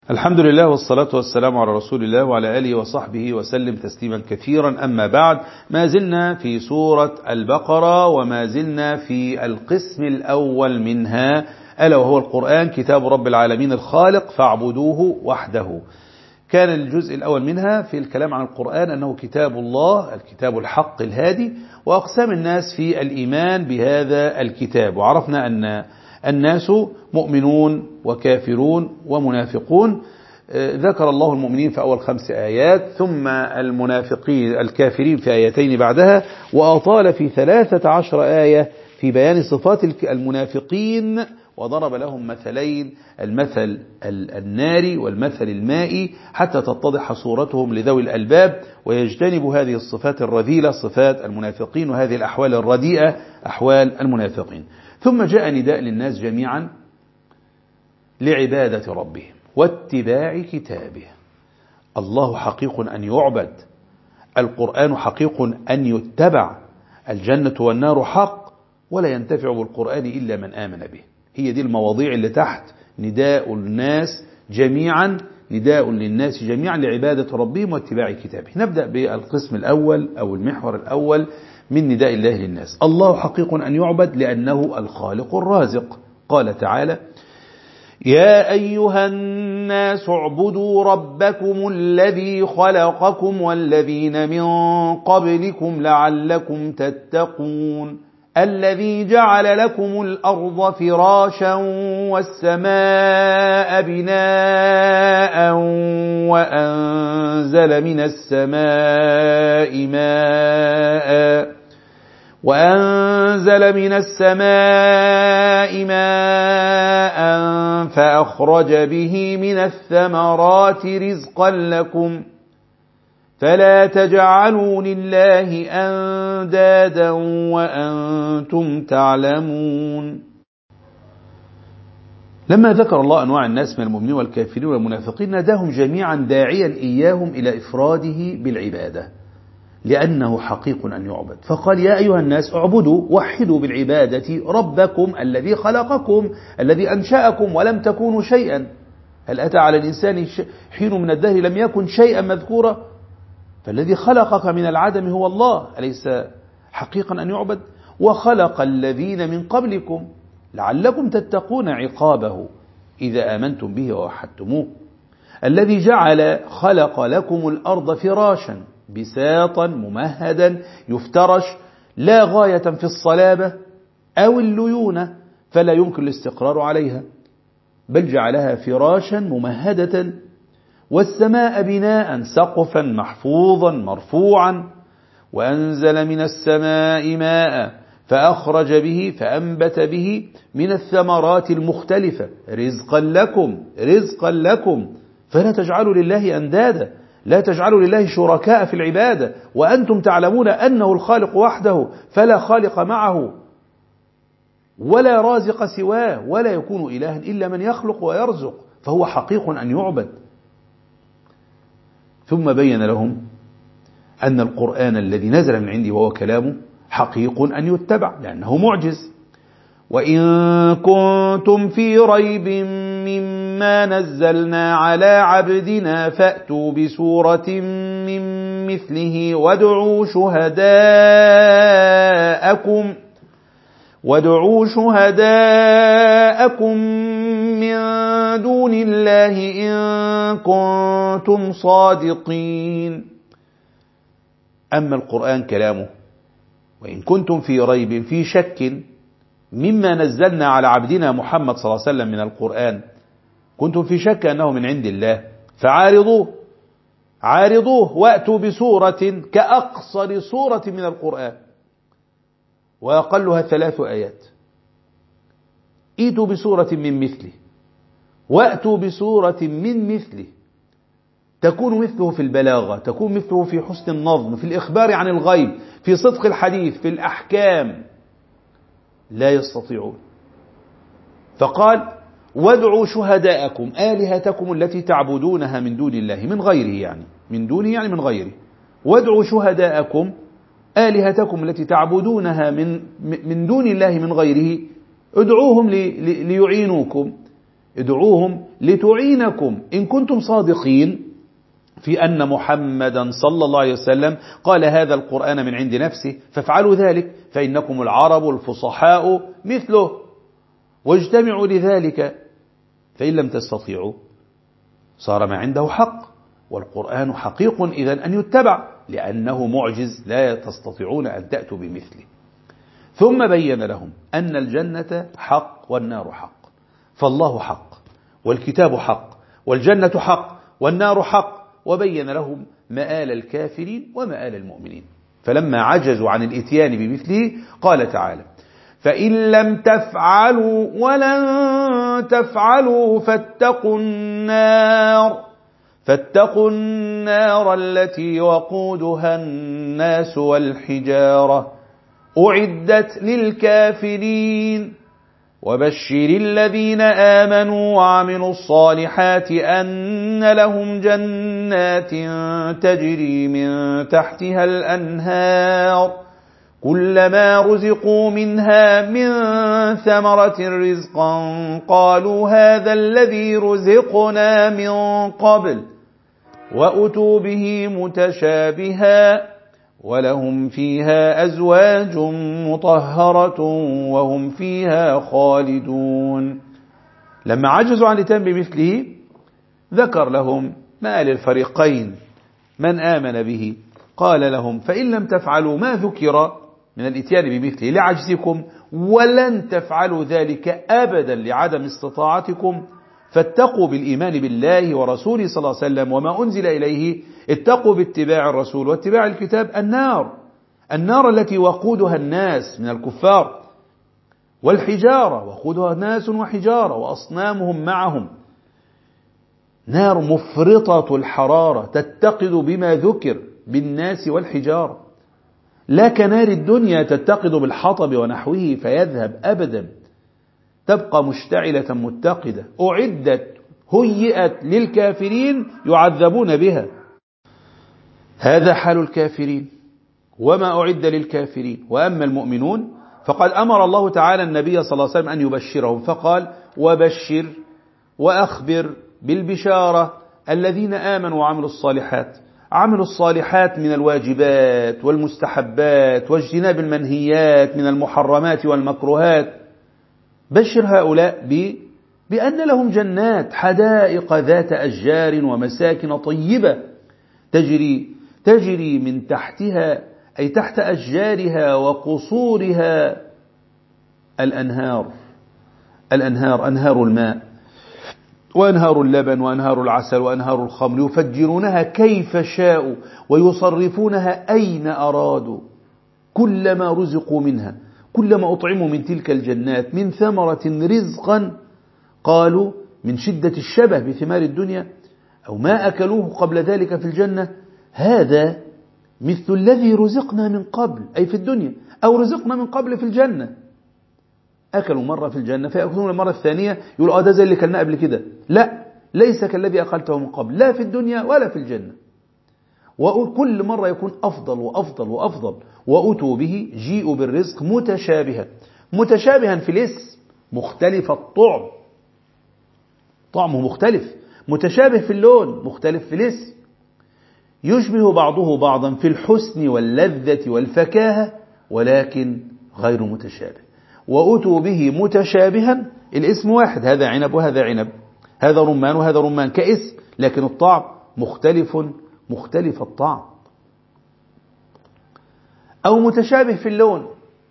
الحمد لله والصلاة والسلام على رسول الله وعلى آله وصحبه وسلم تسليما كثيرا. أما بعد، ما زلنا في سورة البقرة وما زلنا في القسم الأول منها، ألا وهو القرآن كتاب رب العالمين الخالق فاعبدوه وحده. كان الجزء الأول منها في الكلام عن القرآن أنه كتاب الله، الكتاب الحق الهادي، وأقسام الناس في الإيمان بهذا الكتاب. وعرفنا أن الناس مؤمنون وكافرون ومنافقون. ذكر الله المؤمنين في أول 5 آيات، ثم المنافقين الكافرين في آيتين بعدها، وأطال في 13 آية في بيان صفات المنافقين، وضرب لهم مثلين، المثل الناري والمثل المائي، حتى تتضح صورتهم لذوي الألباب ويجتنب هذه الصفات الرذيلة صفات المنافقين، وهذه الأحوال الرديئة أحوال المنافقين. ثم جاء نداء للناس جميعا لعبادة ربهم واتباع كتابه. الله حقيق أن يعبد، القرآن حقيق أن يتبع، الجنة والنار حق، ولا ينتفع بالقرآن إلا من آمن به. هي دي المواضيع اللي تحت نداء الناس جميعا، نداء للناس جميعا لعبادة ربهم واتباع كتابه. نبدأ بالقسم الأول أو المحور الأول من نداء الله للناس. الله حقيق أن يعبد لأنه الخالق الرازق. قال تعالى: يا أيها الناس اعبدوا ربكم الذي خلقكم والذين من قبلكم لعلكم تتقون الذي جعل لكم الأرض فراشا والسماء بناء وأنزل من السماء ماء فأخرج به من الثمرات رزقا لكم فلا تجعلوا لله أندادا وأنتم تعلمون. لما ذكر الله أنواع الناس من المؤمنين والكافرين والمنافقين، ناداهم جميعا داعيا إياهم إلى إفراده بالعبادة لأنه حقيق أن يعبد. فقال: يا أيها الناس اعبدوا، وحدوا بالعبادة ربكم الذي خلقكم، الذي أنشأكم ولم تكونوا شيئا. هل أتى على الإنسان حين من الدهر لم يكن شيئا مذكورا؟ فالذي خلقك من العدم هو الله، أليس حقيقا أن يعبد؟ وخلق الذين من قبلكم لعلكم تتقون عقابه إذا آمنتم به ووحدتموه. الذي خلق لكم الأرض فراشا، بساطا ممهدا يفترش، لا غاية في الصلابة أو الليونة فلا يمكن الاستقرار عليها، بل جعلها فراشا ممهدة. والسماء بناء، سقفا محفوظا مرفوعا. وأنزل من السماء ماء فأنبت به من الثمرات المختلفة رزقا لكم فلا تجعلوا لله أندادا، لا تجعلوا لله شركاء في العبادة وأنتم تعلمون أنه الخالق وحده، فلا خالق معه ولا رازق سواه، ولا يكون إلها إلا من يخلق ويرزق، فهو حقيق أن يعبد. ثم بين لهم أن القرآن الذي نزل من عنده وهو كلامه حقيق أن يتبع لأنه معجز. وإن كنتم في ريب مما نزلنا على عبدنا فأتوا بسورة من مثله وادعوا شهداءكم من دون الله إن كنتم صادقين. أما القرآن كلامه، وإن كنتم في ريب، في شك مما نزلنا على عبدنا محمد صلى الله عليه وسلم من القرآن، كنتم في شك أنه من عند الله، عارضوه وأتوا بسورة كأقصر سورة من القرآن وأقلها 3 آيات. ائتوا بسورة من مثله، وأتوا بسورة من مثله، تكون مثله في البلاغة، تكون مثله في حسن النظم، في الإخبار عن الغيب، في صدق الحديث، في الأحكام. لا يستطيعون. فقال: وادعوا شهداءكم، آلهتكم التي تعبدونها من دون الله، من غيره يعني، من دونه يعني من غيره. وادعوا شهداءكم، آلهتكم التي تعبدونها من دون الله من غيره، ادعوهم ليعينوكم، ادعوهم لتعينكم إن كنتم صادقين في أن محمدا صلى الله عليه وسلم قال هذا القرآن من عند نفسه، فافعلوا ذلك فإنكم العرب الفصحاء مثله، واجتمعوا لذلك. فإن لم تستطيعوا صار ما عنده حق، والقرآن حقيق إذن أن يتبع لأنه معجز لا تستطيعون أن تأتوا بمثله. ثم بين لهم أن الجنة حق والنار حق، فالله حق والكتاب حق والجنة حق والنار حق، وبين لهم مآل الكافرين ومآل المؤمنين. فلما عجزوا عن الإتيان بمثله قال تعالى: فإن لم تفعلوا ولن تفعلوا فاتقوا النار التي وقودها الناس والحجارة أعدت للكافرين وبشر الذين آمنوا وعملوا الصالحات أن لهم جنات تجري من تحتها الأنهار كلما رزقوا منها من ثمرة رزقا قالوا هذا الذي رزقنا من قبل وأتوا به متشابها ولهم فيها أزواج مطهرة وهم فيها خالدون. لما عجزوا عن الإتيان بمثله ذكر لهم مآل الفريقين. من آمن به قال لهم: فإن لم تفعلوا ما ذكر من الإتيان بمثله لعجزكم ولن تفعلوا ذلك أبدا لعدم استطاعتكم، فاتقوا بالإيمان بالله ورسوله صلى الله عليه وسلم وما أنزل إليه، اتقوا باتباع الرسول واتباع الكتاب النار التي وقودها الناس من الكفار، والحجارة وقودها ناس وحجارة وأصنامهم معهم، نار مفرطة الحرارة تتقد بما ذكر بالناس والحجارة، لا كنار الدنيا تتقد بالحطب ونحوه فيذهب أبدا، تبقى مشتعلة متقدة، هيئت للكافرين يعذبون بها. هذا حال الكافرين وما أعد للكافرين. وأما المؤمنون فقد أمر الله تعالى النبي صلى الله عليه وسلم أن يبشرهم، فقال: وبشر وأخبر بالبشارة الذين آمنوا وعملوا الصالحات. عملوا الصالحات من الواجبات والمستحبات واجتناب المنهيات من المحرمات والمكروهات. بشر هؤلاء بأن لهم جنات حدائق ذات أشجار ومساكن طيبة تجري من تحتها، أي تحت أشجارها وقصورها، الأنهار أنهار الماء وأنهار اللبن وأنهار العسل وأنهار الخمر يفجرونها كيف شاءوا ويصرفونها أين أرادوا كلما رزقوا منها، كلما أطعموا من تلك الجنات من ثمرة رزقا قالوا من شدة الشبه بثمار الدنيا أو ما أكلوه قبل ذلك في الجنة: هذا مثل الذي رزقنا من قبل، أي في الدنيا، أو رزقنا من قبل في الجنة. أكلوا مرة في الجنة فيأكلون المرة الثانية يقولوا ده زي اللي كلنا قبل كده. لا، ليس كالذي أكلته من قبل، لا في الدنيا ولا في الجنة. وكل مرة يكون أفضل وأفضل وأفضل. وأتوا به، جيئوا بالرزق متشابها في الاسم، مختلف الطعم، طعمه مختلف، متشابه في اللون، مختلف في الاسم، يشبه بعضه بعضا في الحسن واللذة والفكاهة ولكن غير متشابه. وأتوا به متشابها، الاسم واحد، هذا عنب وهذا عنب، هذا رمان وهذا رمان كاسم، لكن الطعم مختلف الطعم. أو متشابه في اللون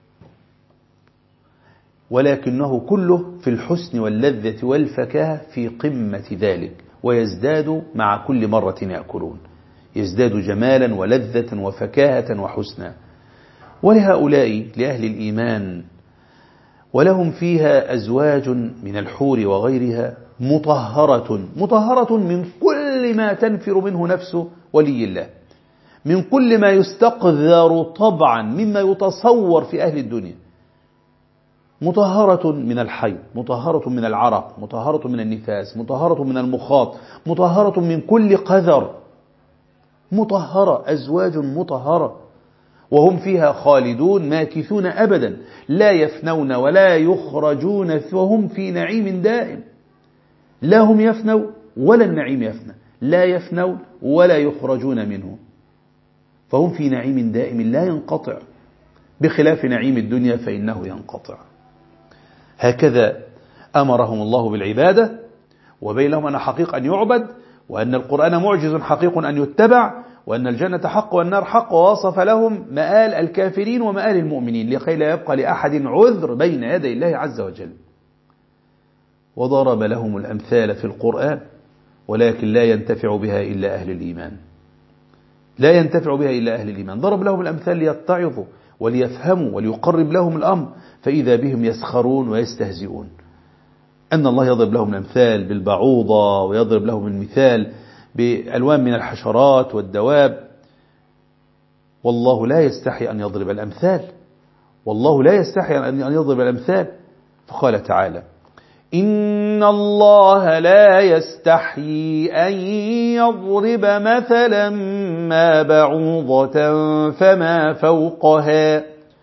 ولكنه كله في الحسن واللذة والفكاهة في قمة ذلك، ويزداد مع كل مرة يأكلون، يزداد جمالا ولذة وفكاهة وحسنا. ولهؤلاء لأهل الإيمان ولهم فيها أزواج من الحور وغيرها مطهرة من كل ما تنفر منه نفس ولي الله، من كل ما يستقذر طبعا مما يتصور في أهل الدنيا، مطهرة من الحيض، مطهرة من العرق، مطهرة من النفاس، مطهرة من المخاط، مطهرة من كل قذر، مطهرة، أزواج مطهرة، وهم فيها خالدون ماكثون أبدا، لا يفنون ولا يخرجون، وهم في نعيم دائم. لا هم يفنوا ولا النعيم يفنى، لا يفنوا ولا يخرجون منه، فهم في نعيم دائم لا ينقطع، بخلاف نعيم الدنيا فإنه ينقطع. هكذا أمرهم الله بالعبادة، وبين لهم أن حقيق أن يعبد، وأن القرآن معجز حقيق أن يتبع، وأن الجنة حق والنار حق، ووصف لهم مآل الكافرين ومآل المؤمنين لكي لا يبقى لأحد عذر بين يدي الله عز وجل. وضرب لهم الأمثال في القرآن، ولكن لا ينتفع بها إلا أهل الإيمان، لا ينتفع بها إلا أهل الإيمان. ضرب لهم الأمثال ليتعظوا وليفهموا وليقرب لهم الأمر، فإذا بهم يسخرون ويستهزئون. أن الله يضرب لهم الأمثال بالبعوضة، ويضرب لهم المثال بألوان من الحشرات والدواب، والله لا يستحي أن يضرب الأمثال، والله لا يستحي أن يضرب الأمثال. فقال تعالى: إن الله لا يستحيي أن يضرب مثلا ما بعوضة فما فوقها،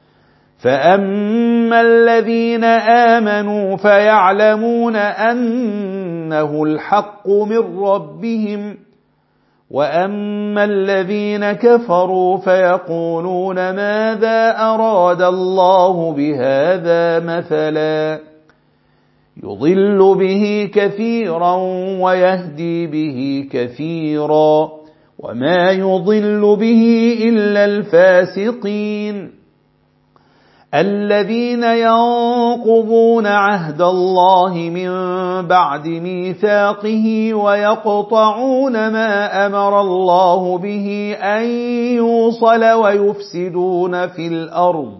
فأما الذين آمنوا فيعلمون أنه الحق من ربهم، وأما الذين كفروا فيقولون ماذا أراد الله بهذا مثلا، يضل به كثيرا ويهدي به كثيرا، وما يضل به إلا الفاسقين الذين ينقضون عهد الله من بعد ميثاقه ويقطعون ما أمر الله به أن يوصل ويفسدون في الأرض،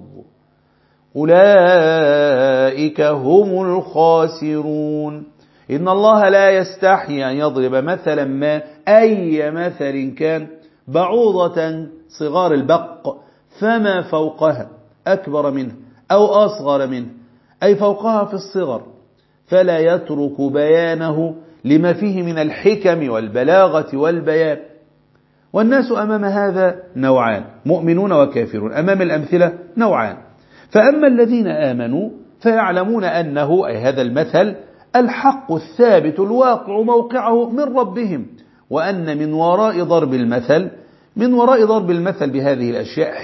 أولئك هم الخاسرون. إن الله لا يستحي أن يضرب مثلا ما، أي مثل كان، بعوضة صغار البق فما فوقها، أكبر منه أو أصغر منه، أي فوقها في الصغر، فلا يترك بيانه لما فيه من الحكم والبلاغة والبيان. والناس أمام هذا نوعان، مؤمنون وكافرون، أمام الأمثلة نوعان. فأما الذين آمنوا فيعلمون أنه، أي هذا المثل، الحق الثابت الواقع موقعه من ربهم، وأن من وراء ضرب المثل، من وراء ضرب المثل بهذه الأشياء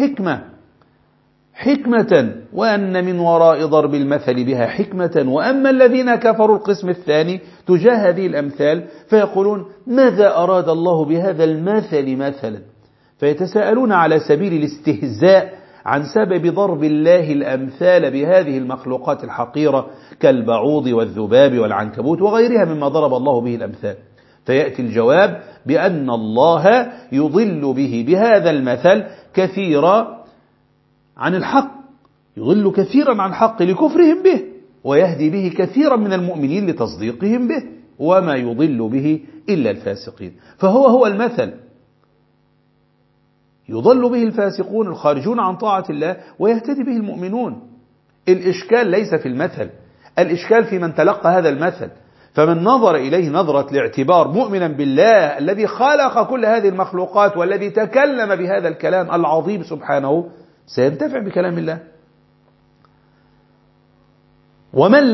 حكمة، وأن من وراء ضرب المثل بها حكمة. وأما الذين كفروا القسم الثاني تجاه هذه الأمثال فيقولون ماذا أراد الله بهذا المثل مثلا، فيتساءلون على سبيل الاستهزاء عن سبب ضرب الله الأمثال بهذه المخلوقات الحقيرة كالبعوض والذباب والعنكبوت وغيرها مما ضرب الله به الأمثال. فيأتي الجواب بأن الله يضل به بهذا المثل كثيرا عن الحق، يضل كثيرا عن الحق لكفرهم به، ويهدي به كثيرا من المؤمنين لتصديقهم به، وما يضل به إلا الفاسقين. فهو المثل، يضل به الفاسقون الخارجون عن طاعة الله، ويهتدي به المؤمنون. الإشكال ليس في المثل، الإشكال في من تلقى هذا المثل. فمن نظر إليه نظرة الاعتبار مؤمنا بالله الذي خلق كل هذه المخلوقات والذي تكلم بهذا الكلام العظيم سبحانه، سينتفع بكلام الله. ومن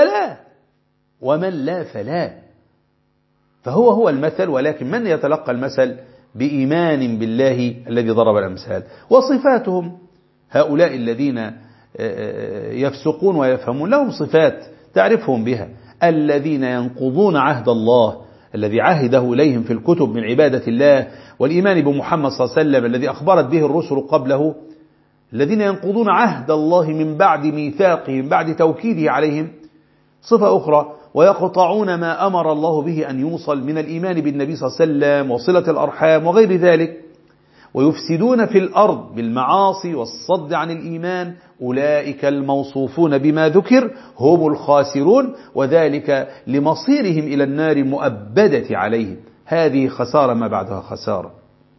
لا فلا، فهو المثل. ولكن من يتلقى المثل بإيمان بالله الذي ضرب الأمثال. وصفاتهم، هؤلاء الذين يفسقون ويفهمون لهم صفات تعرفهم بها: الذين ينقضون عهد الله الذي عهده إليهم في الكتب من عبادة الله والإيمان بمحمد صلى الله عليه وسلم الذي أخبرت به الرسل قبله، الذين ينقضون عهد الله من بعد ميثاقه، من بعد توكيده عليهم. صفة أخرى: ويقطعون ما أمر الله به أن يوصل من الإيمان بالنبي صلى الله عليه وسلم وصلة الأرحام وغير ذلك، ويفسدون في الأرض بالمعاصي والصد عن الإيمان. أولئك الموصوفون بما ذكر هم الخاسرون، وذلك لمصيرهم إلى النار مؤبدة عليهم. هذه خسارة ما بعدها خسارة.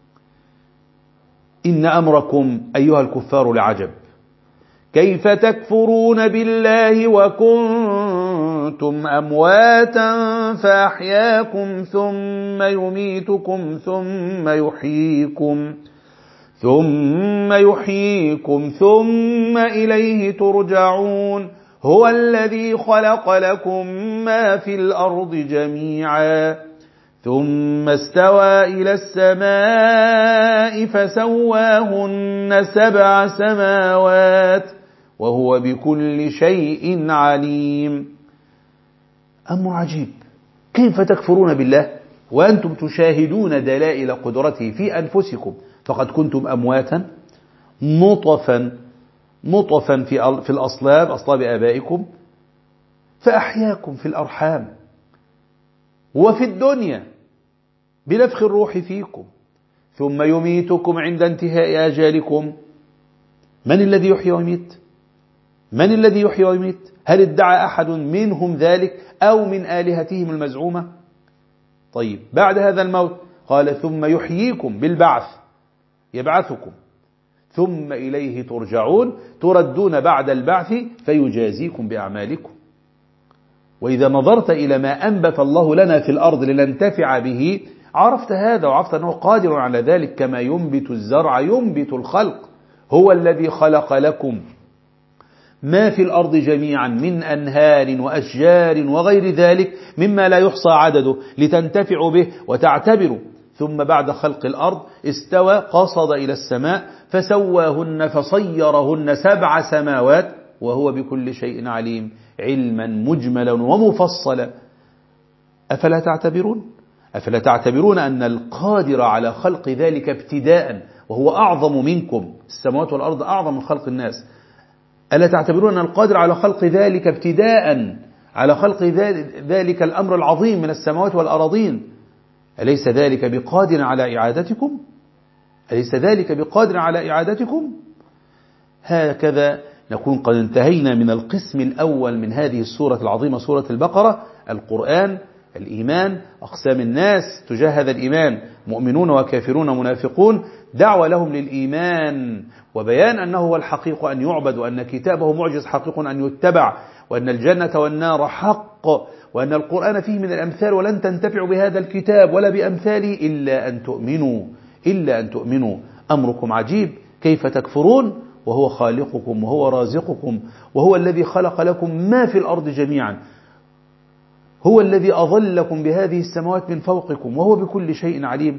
إن أمركم أيها الكفار لعجب، كيف تكفرون بالله وكنتم أمواتا فأحياكم ثم يميتكم ثم يحييكم ثم إليه ترجعون. هو الذي خلق لكم ما في الأرض جميعا ثم استوى إلى السماء فسواهن 7 سماوات وهو بكل شيء عليم. أمر عجيب، كيف تكفرون بالله وأنتم تشاهدون دلائل قدرته في أنفسكم؟ فقد كنتم أمواتا نطفا في الأصلاب، أصلاب آبائكم، فأحياكم في الأرحام وفي الدنيا بنفخ الروح فيكم ثم يميتكم عند انتهاء أجالكم. من الذي يحيي ويميت؟ من الذي يحيي ويميت؟ هل ادعى أحد منهم ذلك أو من آلهتهم المزعومة؟ طيب، بعد هذا الموت قال ثم يحييكم بالبعث، يبعثكم ثم إليه ترجعون، تردون بعد البعث فيجازيكم بأعمالكم. وإذا نظرت إلى ما أنبت الله لنا في الأرض لننتفع به عرفت هذا، وعرفت أنه قادر على ذلك، كما ينبت الزرع ينبت الخلق. هو الذي خلق لكم ما في الأرض جميعا من أنهار وأشجار وغير ذلك مما لا يحصى عدده لتنتفعوا به وتعتبروا. ثم بعد خلق الأرض استوى، قصد إلى السماء فسواهن فصيرهن 7 سماوات وهو بكل شيء عليم، علما مجملا ومفصلا. أفلا تعتبرون؟ أفلا تعتبرون أن القادر على خلق ذلك ابتداء وهو أعظم منكم؟ السماوات والأرض أعظم من خلق الناس. ألا تعتبرون أن القادر على خلق ذلك ابتداء، على خلق ذلك الأمر العظيم من السماوات والأراضين، أليس ذلك بقادر على إعادتكم؟ أليس ذلك بقادر على إعادتكم؟ هكذا نكون قد انتهينا من القسم الأول من هذه السورة العظيمة، سورة البقرة. القرآن، الإيمان، أقسام الناس تجاه هذا الإيمان، مؤمنون وكافرون منافقون، دعوة لهم للإيمان وبيان أنه هو الحقيق أن يعبد، وأن كتابه معجز حقيق أن يتبع، وأن الجنة والنار حق، وأن القرآن فيه من الأمثال ولن تنتفعوا بهذا الكتاب ولا بأمثاله إلا أن تؤمنوا. أمركم عجيب، كيف تكفرون وهو خالقكم وهو رازقكم وهو الذي خلق لكم ما في الأرض جميعا، هو الذي أظلكم بهذه السماوات من فوقكم وهو بكل شيء عليم،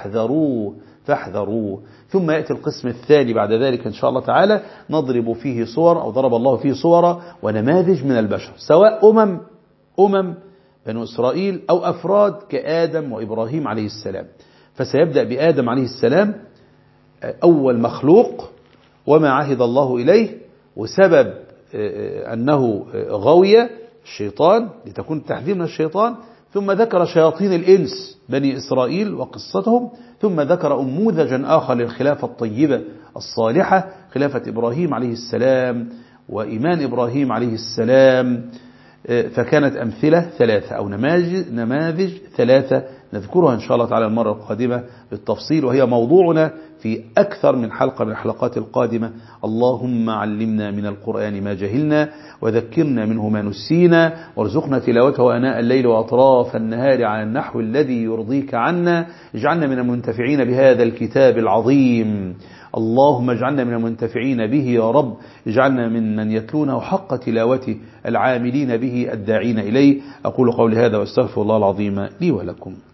فاحذروه. ثم يأتي القسم الثاني بعد ذلك إن شاء الله تعالى، نضرب فيه صور، أو ضرب الله فيه صور ونماذج من البشر، سواء أمم بنو إسرائيل أو أفراد كآدم وإبراهيم عليه السلام. فسيبدأ بآدم عليه السلام، أول مخلوق وما عهد الله إليه، وسبب أنه غوي الشيطان لتكون التحذير من الشيطان. ثم ذكر شياطين الإنس بني إسرائيل وقصتهم، ثم ذكر أنموذجا آخر للخلافة الطيبة الصالحة، خلافة إبراهيم عليه السلام وإيمان إبراهيم عليه السلام. فكانت أمثلة 3 أو نماذج 3 نذكرها إن شاء الله تعالى المرة القادمة بالتفصيل، وهي موضوعنا في أكثر من حلقة من الحلقات القادمة. اللهم علمنا من القرآن ما جهلنا وذكرنا منه ما نسينا، وارزقنا تلاوته آناء الليل وأطراف النهار على النحو الذي يرضيك عنا. اجعلنا من المنتفعين بهذا الكتاب العظيم، اللهم اجعلنا من المنتفعين به يا رب، اجعلنا من يتلونه حق تلاوته، العاملين به، الداعين إليه. أقول قولي هذا واستغفر الله العظيم لي ولكم.